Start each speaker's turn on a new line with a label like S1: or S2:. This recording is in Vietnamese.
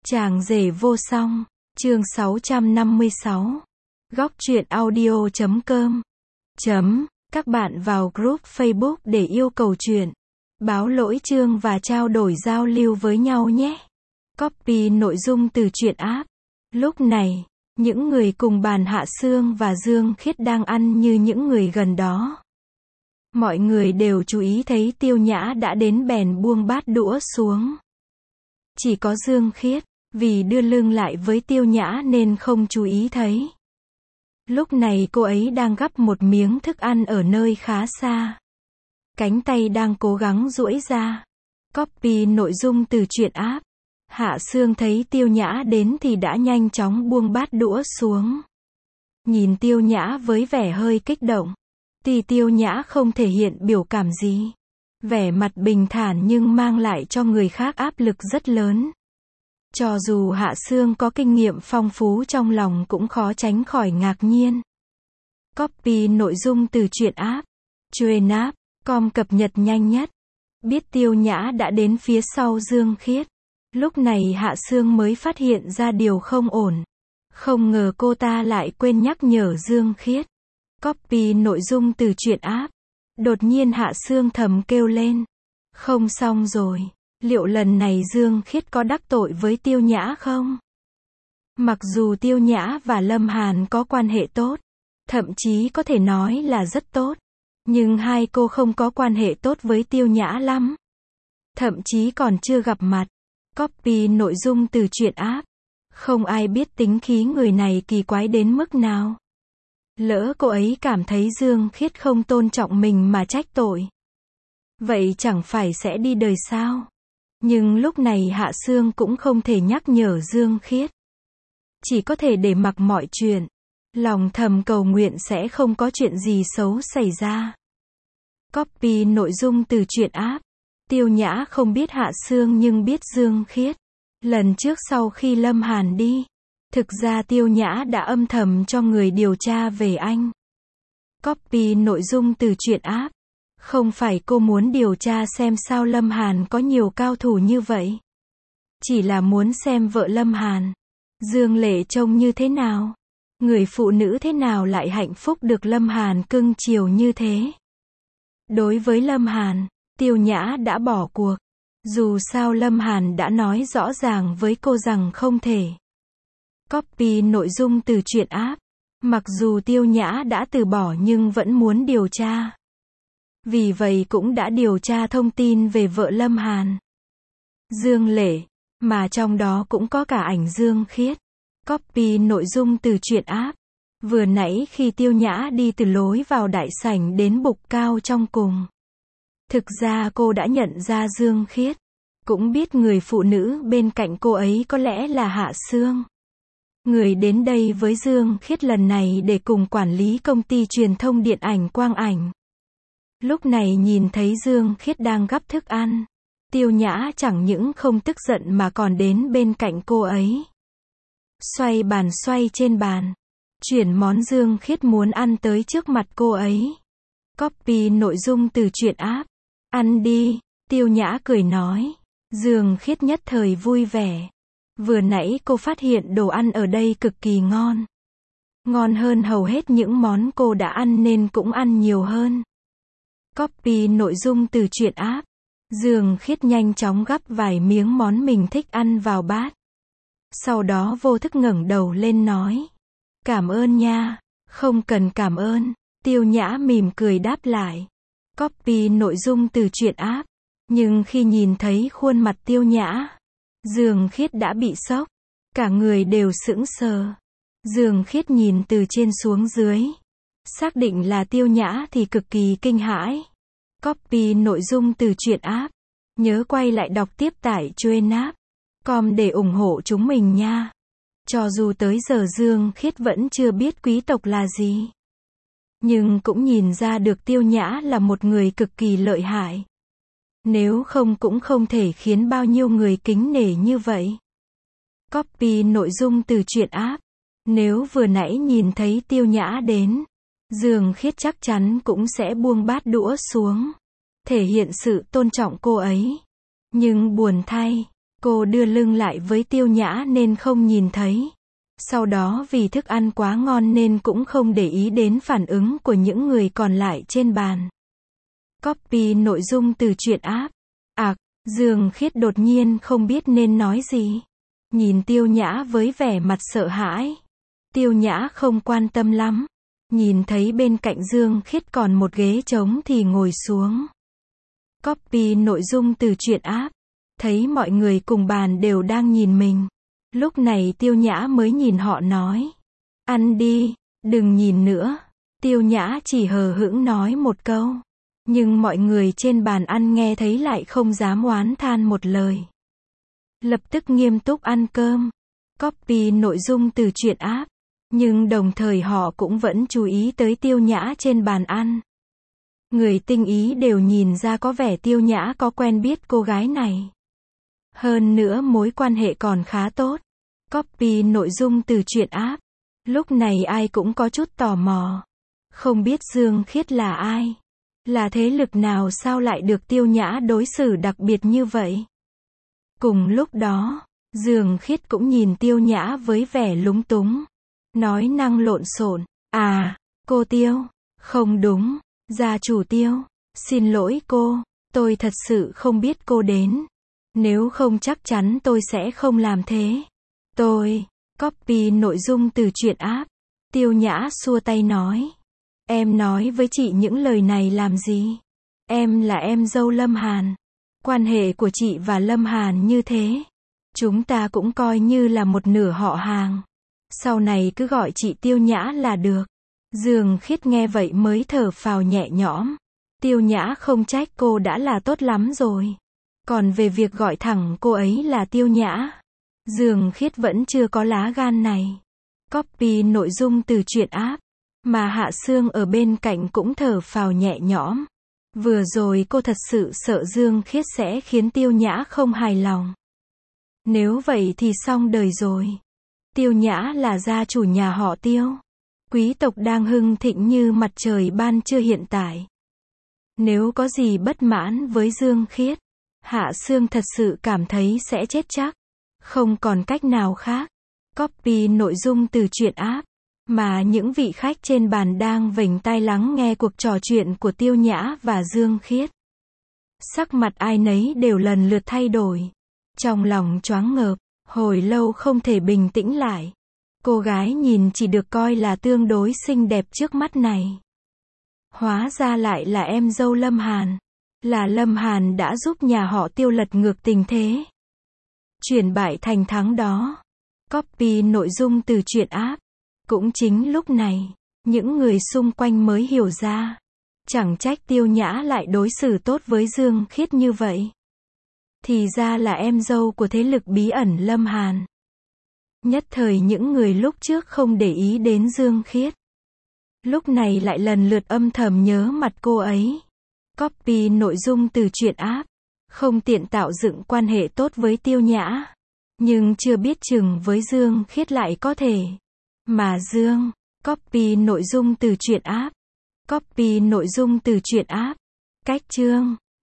S1: Chàng rể vô song, chương 656. Góc truyện audio.com. Các bạn vào group Facebook để yêu cầu truyện, báo lỗi chương và trao đổi giao lưu với nhau nhé. Copy nội dung từ truyện app. Lúc này, những người cùng bàn Hạ Sương và Dương Khiết đang ăn như những người gần đó. Mọi người đều chú ý thấy Tiêu Nhã đã đến bèn buông bát đũa xuống. Chỉ có Dương Khiết, vì đưa lưng lại với Tiêu Nhã nên không chú ý thấy. Lúc này cô ấy đang gắp một miếng thức ăn ở nơi khá xa. Cánh tay đang cố gắng duỗi ra. Copy nội dung từ truyện app. Hạ Sương thấy Tiêu Nhã đến thì đã nhanh chóng buông bát đũa xuống. Nhìn Tiêu Nhã với vẻ hơi kích động. Thì Tiêu Nhã không thể hiện biểu cảm gì. Vẻ mặt bình thản nhưng mang lại cho người khác áp lực rất lớn. Cho dù Hạ Sương có kinh nghiệm phong phú trong lòng cũng khó tránh khỏi ngạc nhiên. Copy nội dung từ truyện app. Truyện app.com cập nhật nhanh nhất. Biết Tiêu Nhã đã đến phía sau Dương Khiết. Lúc này Hạ Sương mới phát hiện ra điều không ổn. Không ngờ cô ta lại quên nhắc nhở Dương Khiết. Copy nội dung từ truyện app. Đột nhiên Hạ Sương thầm kêu lên. Không xong rồi. Liệu lần này Dương Khiết có đắc tội với Tiêu Nhã không? Mặc dù Tiêu Nhã và Lâm Hàn có quan hệ tốt, thậm chí có thể nói là rất tốt, nhưng hai cô không có quan hệ tốt với Tiêu Nhã lắm. Thậm chí còn chưa gặp mặt. Copy nội dung từ truyện app. Không ai biết tính khí người này kỳ quái đến mức nào. Lỡ cô ấy cảm thấy Dương Khiết không tôn trọng mình mà trách tội, vậy chẳng phải sẽ đi đời sao? Nhưng lúc này Hạ Sương cũng không thể nhắc nhở Dương Khiết. Chỉ có thể để mặc mọi chuyện. Lòng thầm cầu nguyện sẽ không có chuyện gì xấu xảy ra. Copy nội dung từ truyện app. Tiêu Nhã không biết Hạ Sương nhưng biết Dương Khiết. Lần trước sau khi Lâm Hàn đi, thực ra Tiêu Nhã đã âm thầm cho người điều tra về anh. Copy nội dung từ truyện app. Không phải cô muốn điều tra xem sao Lâm Hàn có nhiều cao thủ như vậy. Chỉ là muốn xem vợ Lâm Hàn, Dương Lệ trông như thế nào. Người phụ nữ thế nào lại hạnh phúc được Lâm Hàn cưng chiều như thế. Đối với Lâm Hàn, Tiêu Nhã đã bỏ cuộc. Dù sao Lâm Hàn đã nói rõ ràng với cô rằng không thể. Copy nội dung từ truyện app. Mặc dù Tiêu Nhã đã từ bỏ nhưng vẫn muốn điều tra. Vì vậy cũng đã điều tra thông tin về vợ Lâm Hàn, Dương Lệ, mà trong đó cũng có cả ảnh Dương Khiết. Copy nội dung từ truyện app. Vừa nãy khi Tiêu Nhã đi từ lối vào đại sảnh đến bục cao trong cùng, thực ra cô đã nhận ra Dương Khiết. Cũng biết người phụ nữ bên cạnh cô ấy có lẽ là Hạ Sương. Người đến đây với Dương Khiết lần này để cùng quản lý công ty truyền thông điện ảnh Quang Ảnh. Lúc này nhìn thấy Dương Khiết đang gắp thức ăn, Tiêu Nhã chẳng những không tức giận mà còn đến bên cạnh cô ấy. Xoay bàn xoay trên bàn, chuyển món Dương Khiết muốn ăn tới trước mặt cô ấy. Copy nội dung từ truyện app. Ăn đi, Tiêu Nhã cười nói. Dương Khiết nhất thời vui vẻ. Vừa nãy cô phát hiện đồ ăn ở đây cực kỳ ngon. Ngon hơn hầu hết những món cô đã ăn nên cũng ăn nhiều hơn. Copy nội dung từ truyện app. Dương Khiết nhanh chóng gắp vài miếng món mình thích ăn vào bát. Sau đó vô thức ngẩng đầu lên nói. Cảm ơn nha. Không cần cảm ơn. Tiêu Nhã mỉm cười đáp lại. Copy nội dung từ truyện app. Nhưng khi nhìn thấy khuôn mặt Tiêu Nhã, Dương Khiết đã bị sốc. Cả người đều sững sờ. Dương Khiết nhìn từ trên xuống dưới. Xác định là Tiêu Nhã thì cực kỳ kinh hãi. Copy nội dung từ truyện app. Nhớ quay lại đọc tiếp tại truyện app.com để ủng hộ chúng mình nha. Cho dù tới giờ Dương Khiết vẫn chưa biết quý tộc là gì, nhưng cũng nhìn ra được Tiêu Nhã là một người cực kỳ lợi hại. Nếu không cũng không thể khiến bao nhiêu người kính nể như vậy. Copy nội dung từ truyện app. Nếu vừa nãy nhìn thấy Tiêu Nhã đến, Dương Khiết chắc chắn cũng sẽ buông bát đũa xuống, thể hiện sự tôn trọng cô ấy. Nhưng buồn thay, Cô đưa lưng lại với Tiêu Nhã nên không nhìn thấy. Sau đó vì thức ăn quá ngon nên cũng không để ý đến phản ứng của những người còn lại trên bàn. Copy nội dung từ truyện app. Dương Khiết đột nhiên không biết nên nói gì. Nhìn Tiêu Nhã với vẻ mặt sợ hãi. Tiêu Nhã không quan tâm lắm. Nhìn thấy bên cạnh Dương Khiết còn một ghế trống thì ngồi xuống. Copy nội dung từ truyện app. Thấy mọi người cùng bàn đều đang nhìn mình. Lúc này Tiêu Nhã mới nhìn họ nói. Ăn đi, đừng nhìn nữa. Tiêu Nhã chỉ hờ hững nói một câu. Nhưng mọi người trên bàn ăn nghe thấy lại không dám oán than một lời. Lập tức nghiêm túc ăn cơm. Copy nội dung từ truyện app. Nhưng đồng thời họ cũng vẫn chú ý tới Tiêu Nhã trên bàn ăn. Người tinh ý đều nhìn ra có vẻ Tiêu Nhã có quen biết cô gái này. Hơn nữa mối quan hệ còn khá tốt. Copy nội dung từ truyện app. Lúc này ai cũng có chút tò mò. Không biết Dương Khiết là ai? Là thế lực nào sao lại được Tiêu Nhã đối xử đặc biệt như vậy? Cùng lúc đó, Dương Khiết cũng nhìn Tiêu Nhã với vẻ lúng túng. Nói năng lộn xộn. Cô Tiêu. Không đúng. Gia chủ Tiêu. Xin lỗi cô. Tôi thật sự không biết cô đến. Nếu không chắc chắn tôi sẽ không làm thế. Copy nội dung từ truyện app. Tiêu Nhã xua tay nói. Em nói với chị những lời này làm gì? Em là em dâu Lâm Hàn. Quan hệ của chị và Lâm Hàn như thế. Chúng ta cũng coi như là một nửa họ hàng. Sau này cứ gọi chị Tiêu Nhã là được. Dương Khiết nghe vậy mới thở phào nhẹ nhõm. Tiêu Nhã không trách cô đã là tốt lắm rồi. Còn về việc gọi thẳng cô ấy là Tiêu Nhã, Dương Khiết vẫn chưa có lá gan này. Copy nội dung từ truyện app. Mà Hạ Sương ở bên cạnh cũng thở phào nhẹ nhõm. Vừa rồi cô thật sự sợ Dương Khiết sẽ khiến Tiêu Nhã không hài lòng. Nếu vậy thì xong đời rồi. Tiêu Nhã là gia chủ nhà họ Tiêu. Quý tộc đang hưng thịnh như mặt trời ban trưa hiện tại. Nếu có gì bất mãn với Dương Khiết, Hạ Sương thật sự cảm thấy sẽ chết chắc. Không còn cách nào khác. Copy nội dung từ truyện app. Mà những vị khách trên bàn đang vểnh tai lắng nghe cuộc trò chuyện của Tiêu Nhã và Dương Khiết. Sắc mặt ai nấy đều lần lượt thay đổi. Trong lòng choáng ngợp, hồi lâu không thể bình tĩnh lại. Cô gái nhìn chỉ được coi là tương đối xinh đẹp trước mắt này. Hóa ra lại là em dâu Lâm Hàn. Là Lâm Hàn đã giúp nhà họ Tiêu lật ngược tình thế. Chuyển bại thành thắng đó. Copy nội dung từ truyện app. Cũng chính lúc này, những người xung quanh mới hiểu ra. Chẳng trách Tiêu Nhã lại đối xử tốt với Dương Khiết như vậy. Thì ra là em dâu của thế lực bí ẩn Lâm Hàn. Nhất thời những người lúc trước không để ý đến Dương Khiết. Lúc này lại lần lượt âm thầm nhớ mặt cô ấy. Copy nội dung từ truyện app. Không tiện tạo dựng quan hệ tốt với Tiêu Nhã. Nhưng chưa biết chừng với Dương Khiết lại có thể. Mà copy nội dung từ truyện app. Copy nội dung từ truyện app. Cách chương